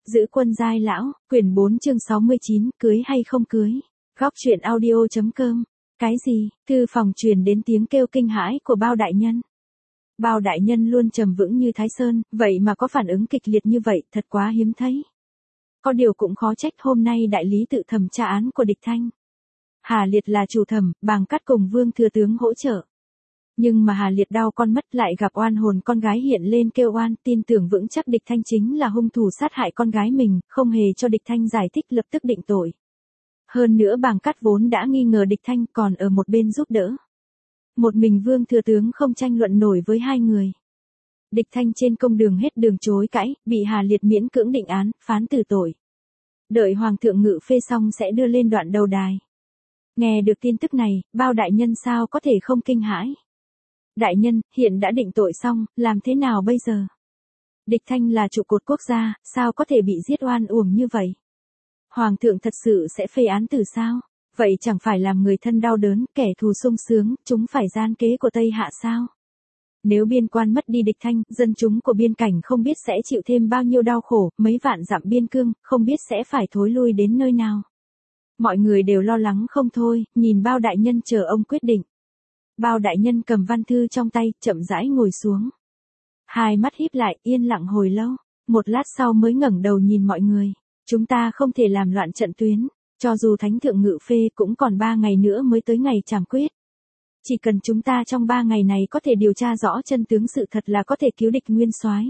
Giữ quân giai lão, quyển 4 chương 69, cưới hay không cưới. Góc truyện audio.com. Cái gì? Thư phòng truyền đến tiếng kêu kinh hãi của Bao đại nhân. Bao đại nhân luôn trầm vững như Thái Sơn, vậy mà có phản ứng kịch liệt như vậy, thật quá hiếm thấy. Có điều cũng khó trách hôm nay đại lý tự thẩm tra án của Địch Thanh. Hà Liệt là chủ thẩm, Bàng Cát cùng Vương thừa tướng hỗ trợ. Nhưng mà Hà Liệt đau con mất lại gặp oan hồn con gái hiện lên kêu oan, tin tưởng vững chắc Địch Thanh chính là hung thủ sát hại con gái mình, không hề cho Địch Thanh giải thích lập tức định tội. Hơn nữa Bàng Cát vốn đã nghi ngờ Địch Thanh còn ở một bên giúp đỡ. Một mình Vương thừa tướng không tranh luận nổi với hai người. Địch Thanh trên công đường hết đường chối cãi, bị Hà Liệt miễn cưỡng định án, phán tử tội. Đợi Hoàng thượng ngự phê xong sẽ đưa lên đoạn đầu đài. Nghe được tin tức này, Bao đại nhân sao có thể không kinh hãi. Đại nhân, hiện đã định tội xong, làm thế nào bây giờ? Địch Thanh là trụ cột quốc gia, sao có thể bị giết oan uổng như vậy? Hoàng thượng thật sự sẽ phê án tử sao? Vậy chẳng phải làm người thân đau đớn, kẻ thù sung sướng, chúng phải gian kế của Tây Hạ sao? Nếu biên quan mất đi Địch Thanh, dân chúng của biên cảnh không biết sẽ chịu thêm bao nhiêu đau khổ, mấy vạn dặm biên cương, không biết sẽ phải thối lui đến nơi nào. Mọi người đều lo lắng không thôi, nhìn Bao đại nhân chờ ông quyết định. Bao đại nhân cầm văn thư trong tay, chậm rãi ngồi xuống. Hai mắt híp lại, yên lặng hồi lâu, một lát sau mới ngẩng đầu nhìn mọi người. Chúng ta không thể làm loạn trận tuyến, cho dù thánh thượng ngự phê cũng còn 3 ngày nữa mới tới ngày trảm quyết. Chỉ cần chúng ta trong 3 ngày này có thể điều tra rõ chân tướng sự thật là có thể cứu Địch nguyên soái.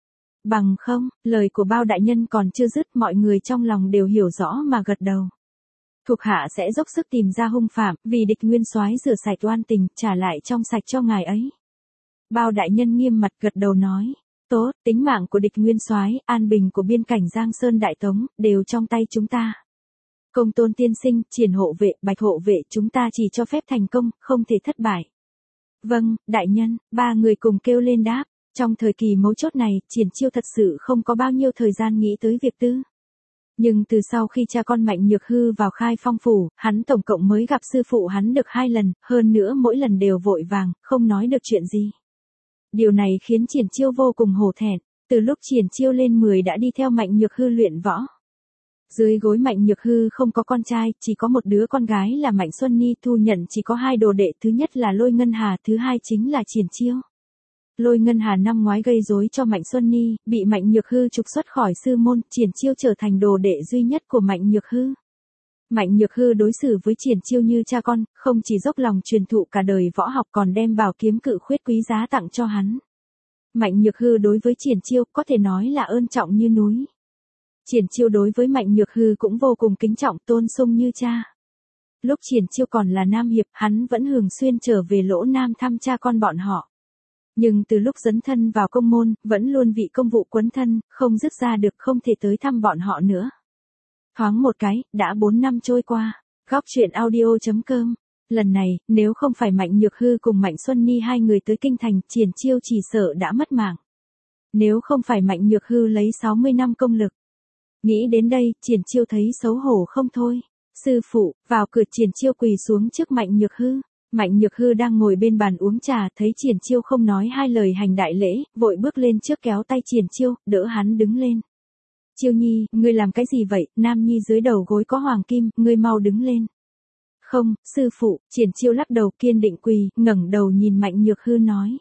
Bằng không, lời của Bao đại nhân còn chưa dứt, mọi người trong lòng đều hiểu rõ mà gật đầu. Thuộc hạ sẽ dốc sức tìm ra hung phạm, vì Địch nguyên soái rửa sạch oan tình, trả lại trong sạch cho ngài ấy. Bao đại nhân nghiêm mặt gật đầu nói, tốt, tính mạng của Địch nguyên soái, an bình của biên cảnh Giang Sơn Đại Tống, đều trong tay chúng ta. Công Tôn tiên sinh, Triển hộ vệ, Bạch hộ vệ, chúng ta chỉ cho phép thành công, không thể thất bại. Vâng, đại nhân, ba người cùng kêu lên đáp. Trong thời kỳ mấu chốt này, Triển Chiêu thật sự không có bao nhiêu thời gian nghĩ tới việc tư. Nhưng từ sau khi cha con Mạnh Nhược Hư vào Khai Phong phủ, hắn tổng cộng mới gặp sư phụ hắn được 2 lần, hơn nữa mỗi lần đều vội vàng, không nói được chuyện gì. Điều này khiến Triển Chiêu vô cùng hổ thẹn, từ lúc Triển Chiêu lên 10 đã đi theo Mạnh Nhược Hư luyện võ. Dưới gối Mạnh Nhược Hư không có con trai, chỉ có một đứa con gái là Mạnh Xuân Ni, thu nhận chỉ có 2 đồ đệ, thứ nhất là Lôi Ngân Hà, thứ hai chính là Triển Chiêu. Lôi Ngân Hà năm ngoái gây rối cho Mạnh Xuân Ni, bị Mạnh Nhược Hư trục xuất khỏi sư môn, Triển Chiêu trở thành đồ đệ duy nhất của Mạnh Nhược Hư. Mạnh Nhược Hư đối xử với Triển Chiêu như cha con, không chỉ dốc lòng truyền thụ cả đời võ học còn đem bảo kiếm cự khuyết quý giá tặng cho hắn. Mạnh Nhược Hư đối với Triển Chiêu có thể nói là ơn trọng như núi. Triển Chiêu đối với Mạnh Nhược Hư cũng vô cùng kính trọng, tôn sung như cha. Lúc Triển Chiêu còn là nam hiệp, hắn vẫn thường xuyên trở về Lỗ Nam thăm cha con bọn họ. Nhưng từ lúc dấn thân vào công môn, vẫn luôn vị công vụ quấn thân, không dứt ra được, không thể tới thăm bọn họ nữa. Thoáng một cái, đã 4 năm trôi qua. Góc truyện audio.com. Lần này, nếu không phải Mạnh Nhược Hư cùng Mạnh Xuân Ni hai người tới kinh thành, Triển Chiêu chỉ sợ đã mất mạng. Nếu không phải Mạnh Nhược Hư lấy 60 năm công lực. Nghĩ đến đây, Triển Chiêu thấy xấu hổ không thôi. Sư phụ, vào cửa. Triển Chiêu quỳ xuống trước Mạnh Nhược Hư. Mạnh Nhược Hư đang ngồi bên bàn uống trà, thấy Triển Chiêu không nói hai lời hành đại lễ, vội bước lên trước kéo tay Triển Chiêu, đỡ hắn đứng lên. Chiêu nhi, ngươi làm cái gì vậy? Nam nhi dưới đầu gối có hoàng kim, ngươi mau đứng lên. Không, sư phụ. Triển Chiêu lắc đầu kiên định quỳ, ngẩng đầu nhìn Mạnh Nhược Hư nói.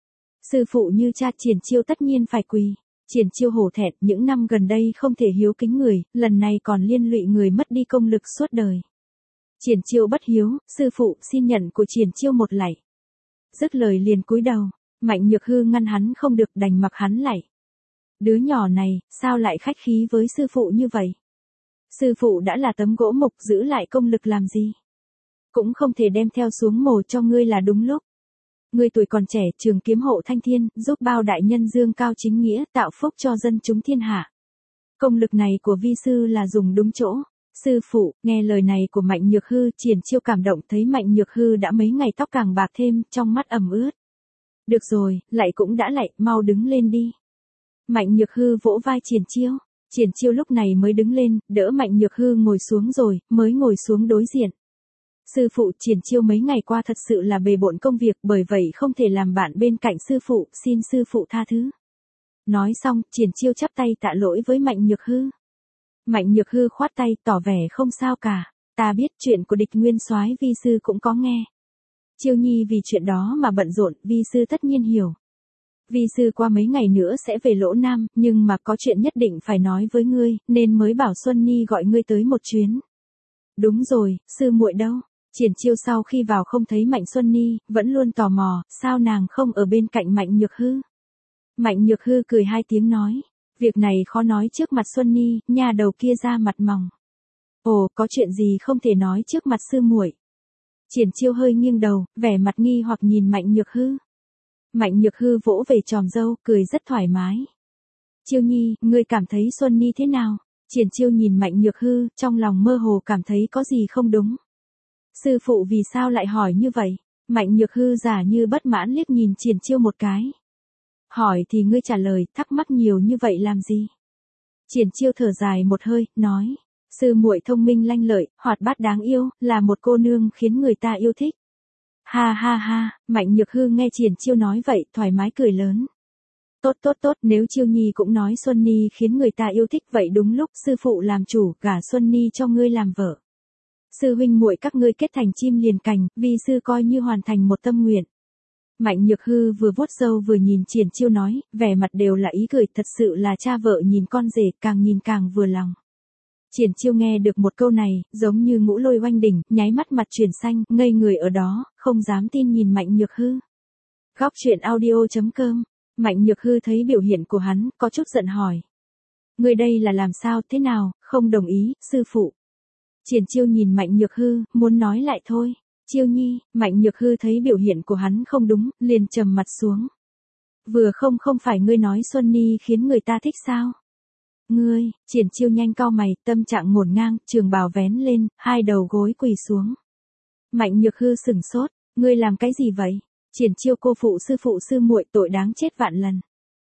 Sư phụ như cha, Triển Chiêu tất nhiên phải quỳ. Triển Chiêu hổ thẹn, những năm gần đây không thể hiếu kính người, lần này còn liên lụy người mất đi công lực suốt đời. Triển Chiêu bất hiếu, sư phụ xin nhận của Triển Chiêu một lạy. Dứt lời liền cúi đầu, Mạnh Nhược Hư ngăn hắn không được, đành mặc hắn lạy. Đứa nhỏ này, sao lại khách khí với sư phụ như vậy? Sư phụ đã là tấm gỗ mục, giữ lại công lực làm gì? Cũng không thể đem theo xuống mồ cho ngươi là đúng lúc. Ngươi tuổi còn trẻ, trường kiếm hộ thanh thiên, giúp Bao đại nhân dương cao chính nghĩa, tạo phúc cho dân chúng thiên hạ. Công lực này của vi sư là dùng đúng chỗ. Sư phụ, nghe lời này của Mạnh Nhược Hư, Triển Chiêu cảm động, thấy Mạnh Nhược Hư đã mấy ngày tóc càng bạc thêm, trong mắt ẩm ướt. Được rồi, lạy cũng đã lạy, mau đứng lên đi. Mạnh Nhược Hư vỗ vai Triển Chiêu. Triển Chiêu lúc này mới đứng lên, đỡ Mạnh Nhược Hư ngồi xuống rồi, mới ngồi xuống đối diện. Sư phụ, Triển Chiêu mấy ngày qua thật sự là bề bộn công việc, bởi vậy không thể làm bạn bên cạnh sư phụ, xin sư phụ tha thứ. Nói xong, Triển Chiêu chắp tay tạ lỗi với Mạnh Nhược Hư. Mạnh Nhược Hư khoát tay tỏ vẻ không sao cả. Ta biết chuyện của Địch Nguyên Soái vi sư cũng có nghe. Chiêu nhi vì chuyện đó mà bận rộn, vi sư tất nhiên hiểu. Vi sư qua mấy ngày nữa sẽ về Lỗ Nam, nhưng mà có chuyện nhất định phải nói với ngươi, nên mới bảo Xuân Ni gọi ngươi tới một chuyến. Đúng rồi, sư muội đâu? Triển Chiêu sau khi vào không thấy Mạnh Xuân Ni, vẫn luôn tò mò, sao nàng không ở bên cạnh Mạnh Nhược Hư? Mạnh Nhược Hư cười hai tiếng nói, việc này khó nói trước mặt Xuân Ni, nhà đầu kia ra mặt mỏng. Ồ, có chuyện gì không thể nói trước mặt sư muội? Triển Chiêu hơi nghiêng đầu, vẻ mặt nghi hoặc nhìn Mạnh Nhược Hư. Mạnh Nhược Hư vỗ về tròm râu, cười rất thoải mái. Chiêu nhi, ngươi cảm thấy Xuân Ni thế nào? Triển Chiêu nhìn Mạnh Nhược Hư, trong lòng mơ hồ cảm thấy có gì không đúng. Sư phụ vì sao lại hỏi như vậy? Mạnh Nhược Hư giả như bất mãn liếc nhìn Triển Chiêu một cái. Hỏi thì ngươi trả lời, thắc mắc nhiều như vậy làm gì? Triển Chiêu thở dài một hơi, nói. Sư muội thông minh lanh lợi, hoạt bát đáng yêu, là một cô nương khiến người ta yêu thích. Ha ha ha, Mạnh Nhược Hư nghe Triển Chiêu nói vậy, thoải mái cười lớn. Tốt, nếu Chiêu nhi cũng nói Xuân Ni khiến người ta yêu thích vậy đúng lúc sư phụ làm chủ, gả Xuân Ni cho ngươi làm vợ. Sư huynh muội các ngươi kết thành chim liền cành, vi sư coi như hoàn thành một tâm nguyện. Mạnh Nhược Hư vừa vuốt râu vừa nhìn Triển Chiêu nói, vẻ mặt đều là ý cười, thật sự là cha vợ nhìn con rể, càng nhìn càng vừa lòng. Triển Chiêu nghe được một câu này, giống như ngũ lôi oanh đỉnh, nháy mắt mặt chuyển xanh, ngây người ở đó, không dám tin nhìn Mạnh Nhược Hư. Góc truyện audio.com. Mạnh Nhược Hư thấy biểu hiện của hắn, có chút giận hỏi. Người đây là làm sao, thế nào, không đồng ý, sư phụ. Triển Chiêu nhìn Mạnh Nhược Hư, muốn nói lại thôi. Chiêu nhi, Mạnh Nhược Hư thấy biểu hiện của hắn không đúng, liền trầm mặt xuống. Vừa không phải ngươi nói Xuân Ni khiến người ta thích sao? Ngươi, Triển Chiêu nhanh cau mày, tâm trạng ngổn ngang, trường bào vén lên, hai đầu gối quỳ xuống. Mạnh Nhược Hư sửng sốt, ngươi làm cái gì vậy? Triển Chiêu cô phụ sư muội, tội đáng chết vạn lần.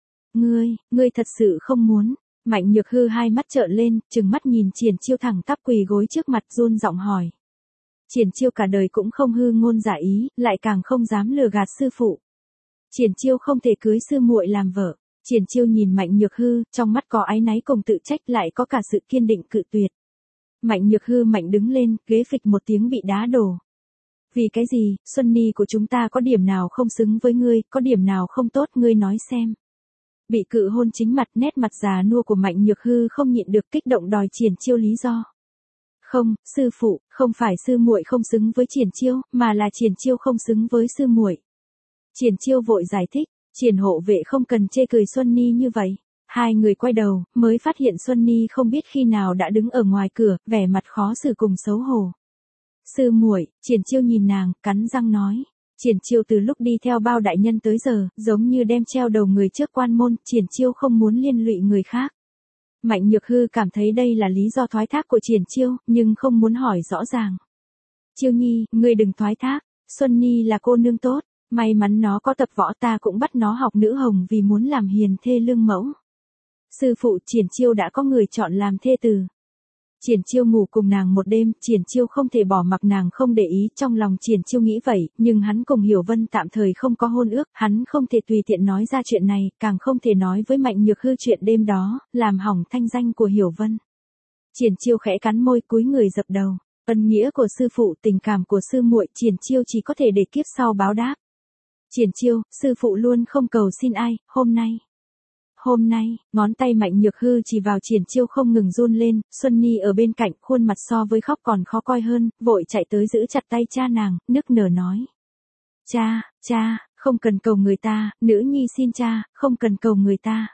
Ngươi thật sự không muốn. Mạnh Nhược Hư hai mắt trợn lên, trừng mắt nhìn Triển Chiêu thẳng tắp quỳ gối trước mặt run giọng hỏi. Triển Chiêu cả đời cũng không hư ngôn giả ý, lại càng không dám lừa gạt sư phụ. Triển Chiêu không thể cưới sư muội làm vợ. Triển Chiêu nhìn Mạnh Nhược Hư, trong mắt có áy náy cùng tự trách lại có cả sự kiên định cự tuyệt. Mạnh Nhược Hư mạnh đứng lên, ghế phịch một tiếng bị đá đổ. Vì cái gì, Xuân Ni của chúng ta có điểm nào không xứng với ngươi, có điểm nào không tốt ngươi nói xem. Bị cự hôn chính mặt, nét mặt già nua của Mạnh Nhược Hư không nhịn được kích động đòi Triển Chiêu lý do. Không, sư phụ, không phải sư muội không xứng với Triển Chiêu, mà là Triển Chiêu không xứng với sư muội. Triển Chiêu vội giải thích, Triển hộ vệ không cần chê cười Xuân Ni như vậy. Hai người quay đầu, mới phát hiện Xuân Ni không biết khi nào đã đứng ở ngoài cửa, vẻ mặt khó xử cùng xấu hổ. Sư muội, Triển Chiêu nhìn nàng, cắn răng nói. Triển Chiêu từ lúc đi theo Bao đại nhân tới giờ, giống như đem treo đầu người trước quan môn, Triển Chiêu không muốn liên lụy người khác. Mạnh Nhược Hư cảm thấy đây là lý do thoái thác của Triển Chiêu, nhưng không muốn hỏi rõ ràng. Chiêu nhi, ngươi đừng thoái thác, Xuân Ni là cô nương tốt, may mắn nó có tập võ, ta cũng bắt nó học nữ hồng vì muốn làm hiền thê lương mẫu. Sư phụ, Triển Chiêu đã có người chọn làm thê tử. Triển Chiêu ngủ cùng nàng một đêm, Triển Chiêu không thể bỏ mặc nàng không để ý, trong lòng Triển Chiêu nghĩ vậy, nhưng hắn cùng Hiểu Vân tạm thời không có hôn ước, hắn không thể tùy tiện nói ra chuyện này, càng không thể nói với Mạnh Nhược Hư chuyện đêm đó, làm hỏng thanh danh của Hiểu Vân. Triển Chiêu khẽ cắn môi cúi người dập đầu, ân nghĩa của sư phụ, tình cảm của sư muội, Triển Chiêu chỉ có thể để kiếp sau báo đáp. Triển Chiêu, sư phụ luôn không cầu xin ai, Hôm nay, ngón tay Mạnh Nhược Hư chỉ vào Triển Chiêu không ngừng run lên, Xuân Ni ở bên cạnh, khuôn mặt so với khóc còn khó coi hơn, vội chạy tới giữ chặt tay cha nàng, nức nở nói. Cha, không cần cầu người ta, nữ nhi xin cha, không cần cầu người ta.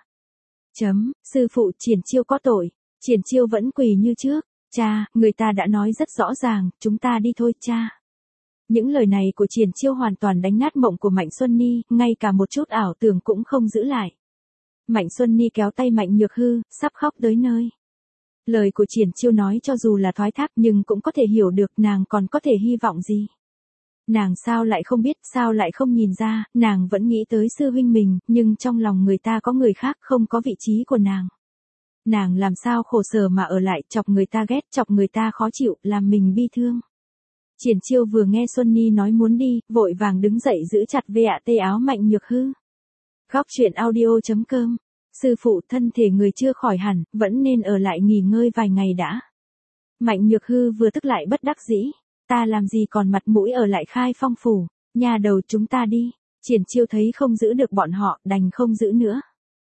Sư phụ, Triển Chiêu có tội. Triển Chiêu vẫn quỳ như trước. Cha, người ta đã nói rất rõ ràng, chúng ta đi thôi cha. Những lời này của Triển Chiêu hoàn toàn đánh nát mộng của Mạnh Xuân Ni, ngay cả một chút ảo tưởng cũng không giữ lại. Mạnh Xuân Ni kéo tay Mạnh Nhược Hư, sắp khóc tới nơi. Lời của Triển Chiêu nói cho dù là thoái thác nhưng cũng có thể hiểu được nàng còn có thể hy vọng gì. Nàng sao lại không biết, sao lại không nhìn ra, nàng vẫn nghĩ tới sư huynh mình, nhưng trong lòng người ta có người khác không có vị trí của nàng. Nàng làm sao khổ sở mà ở lại, chọc người ta ghét, chọc người ta khó chịu, làm mình bi thương. Triển Chiêu vừa nghe Xuân Ni nói muốn đi, vội vàng đứng dậy giữ chặt áo Mạnh Nhược Hư. Góc truyện audio.com. Sư phụ, thân thể người chưa khỏi hẳn, vẫn nên ở lại nghỉ ngơi vài ngày đã. Mạnh Nhược Hư vừa tức lại bất đắc dĩ. Ta làm gì còn mặt mũi ở lại Khai Phong phủ, nhà đầu chúng ta đi. Triển Chiêu thấy không giữ được bọn họ, đành không giữ nữa.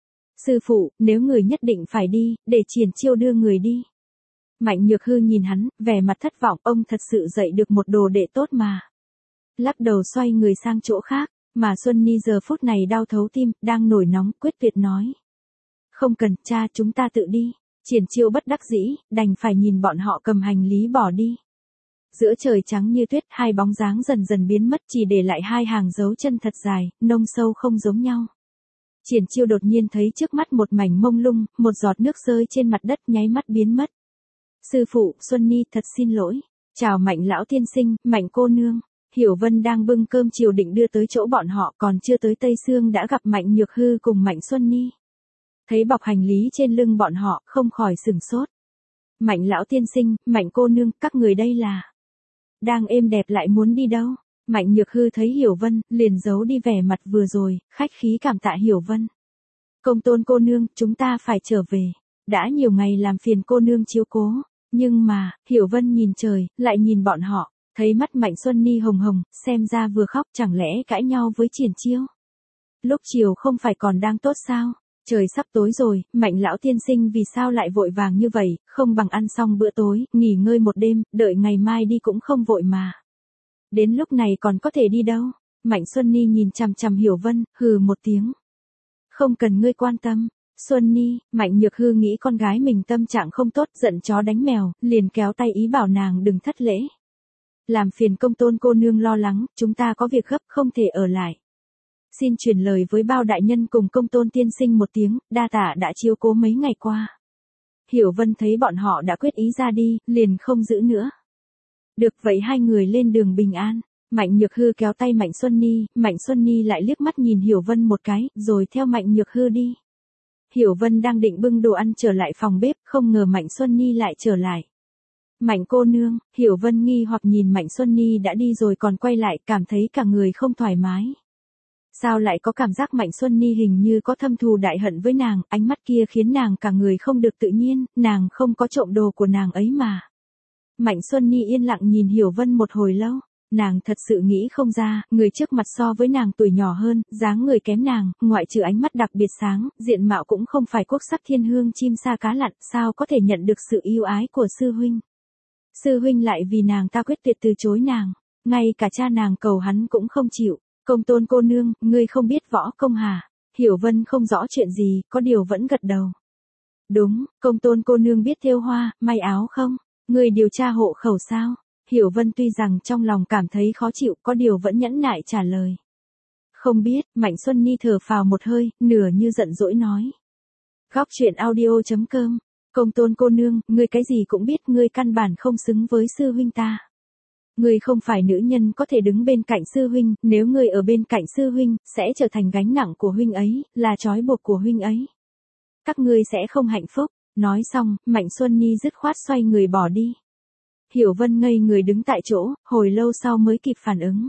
Sư phụ, nếu người nhất định phải đi, để Triển Chiêu đưa người đi. Mạnh Nhược Hư nhìn hắn, vẻ mặt thất vọng, ông thật sự dạy được một đồ đệ tốt mà. Lắc đầu xoay người sang chỗ khác, mà Xuân Ni giờ phút này đau thấu tim, đang nổi nóng, quyết tuyệt nói. Không cần, cha, chúng ta tự đi. Triển Chiêu bất đắc dĩ, đành phải nhìn bọn họ cầm hành lý bỏ đi. Giữa trời trắng như tuyết, hai bóng dáng dần dần biến mất, chỉ để lại hai hàng dấu chân thật dài, nông sâu không giống nhau. Triển Chiêu đột nhiên thấy trước mắt một mảnh mông lung, một giọt nước rơi trên mặt đất nháy mắt biến mất. Sư phụ, Xuân Ni thật xin lỗi. Chào Mạnh lão tiên sinh, Mạnh cô nương. Hiểu Vân đang bưng cơm chiều định đưa tới chỗ bọn họ, còn chưa tới Tây Sương đã gặp Mạnh Nhược Hư cùng Mạnh Xuân Ni. Thấy bọc hành lý trên lưng bọn họ, không khỏi sửng sốt. Mạnh lão tiên sinh, Mạnh cô nương, các người đây là đang êm đẹp lại muốn đi đâu? Mạnh Nhược Hư thấy Hiểu Vân, liền giấu đi vẻ mặt vừa rồi, khách khí cảm tạ Hiểu Vân. Công tôn cô nương, chúng ta phải trở về. Đã nhiều ngày làm phiền cô nương chiếu cố. Nhưng mà, Hiểu Vân nhìn trời, lại nhìn bọn họ, thấy mắt Mạnh Xuân Ni hồng hồng, xem ra vừa khóc, chẳng lẽ cãi nhau với Triển Chiêu. Lúc chiều không phải còn đang tốt sao? Trời sắp tối rồi, Mạnh lão tiên sinh vì sao lại vội vàng như vậy, không bằng ăn xong bữa tối, nghỉ ngơi một đêm, đợi ngày mai đi cũng không vội mà. Đến lúc này còn có thể đi đâu? Mạnh Xuân Ni nhìn chằm chằm Hiểu Vân, hừ một tiếng. Không cần ngươi quan tâm. Xuân Ni, Mạnh Nhược Hư nghĩ con gái mình tâm trạng không tốt, giận chó đánh mèo, liền kéo tay ý bảo nàng đừng thất lễ. Làm phiền công tôn cô nương lo lắng, chúng ta có việc gấp không thể ở lại. Xin truyền lời với bao đại nhân cùng công tôn tiên sinh một tiếng, đa tạ đã chiếu cố mấy ngày qua. Hiểu Vân thấy bọn họ đã quyết ý ra đi, liền không giữ nữa. Được vậy hai người lên đường bình an. Mạnh Nhược Hư kéo tay Mạnh Xuân Ni lại liếc mắt nhìn Hiểu Vân một cái, rồi theo Mạnh Nhược Hư đi. Hiểu Vân đang định bưng đồ ăn trở lại phòng bếp, không ngờ Mạnh Xuân Ni lại trở lại. Mạnh cô nương, Hiểu Vân nghi hoặc nhìn Mạnh Xuân Ni đã đi rồi còn quay lại, cảm thấy cả người không thoải mái. Sao lại có cảm giác Mạnh Xuân Ni hình như có thâm thù đại hận với nàng, ánh mắt kia khiến nàng cả người không được tự nhiên, nàng không có trộm đồ của nàng ấy mà. Mạnh Xuân Ni yên lặng nhìn Hiểu Vân một hồi lâu, nàng thật sự nghĩ không ra, người trước mặt so với nàng tuổi nhỏ hơn, dáng người kém nàng, ngoại trừ ánh mắt đặc biệt sáng, diện mạo cũng không phải quốc sắc thiên hương chim sa cá lặn, sao có thể nhận được sự yêu ái của sư huynh. Sư huynh lại vì nàng ta quyết tuyệt từ chối nàng, ngay cả cha nàng cầu hắn cũng không chịu. Công tôn cô nương, ngươi không biết võ công hả? Hiểu Vân không rõ chuyện gì, có điều vẫn gật đầu. Đúng, công tôn cô nương biết thêu hoa, may áo không? Ngươi điều tra hộ khẩu sao? Hiểu Vân tuy rằng trong lòng cảm thấy khó chịu, có điều vẫn nhẫn nại trả lời. Không biết, Mạnh Xuân Ni thở phào một hơi, nửa như giận dỗi nói. Góc truyện audio.com, công tôn cô nương, ngươi cái gì cũng biết, ngươi căn bản không xứng với sư huynh ta. Ngươi không phải nữ nhân có thể đứng bên cạnh sư huynh, nếu ngươi ở bên cạnh sư huynh, sẽ trở thành gánh nặng của huynh ấy, là trói buộc của huynh ấy. Các ngươi sẽ không hạnh phúc. Nói xong, Mạnh Xuân Ni dứt khoát xoay người bỏ đi. Hiểu Vân ngây người đứng tại chỗ, hồi lâu sau mới kịp phản ứng.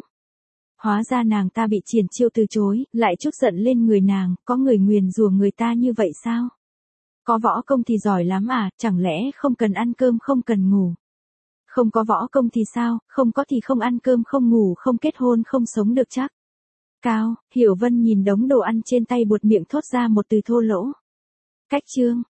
Hóa ra nàng ta bị Triển Chiêu từ chối, lại trút giận lên người nàng, có người nguyền rủa người ta như vậy sao? Có võ công thì giỏi lắm à, chẳng lẽ không cần ăn cơm không cần ngủ? Không có võ công thì sao, không có thì không ăn cơm không ngủ không kết hôn không sống được chắc. Cao, Hiểu Vân nhìn đống đồ ăn trên tay buột miệng thốt ra một từ thô lỗ. Cách chương.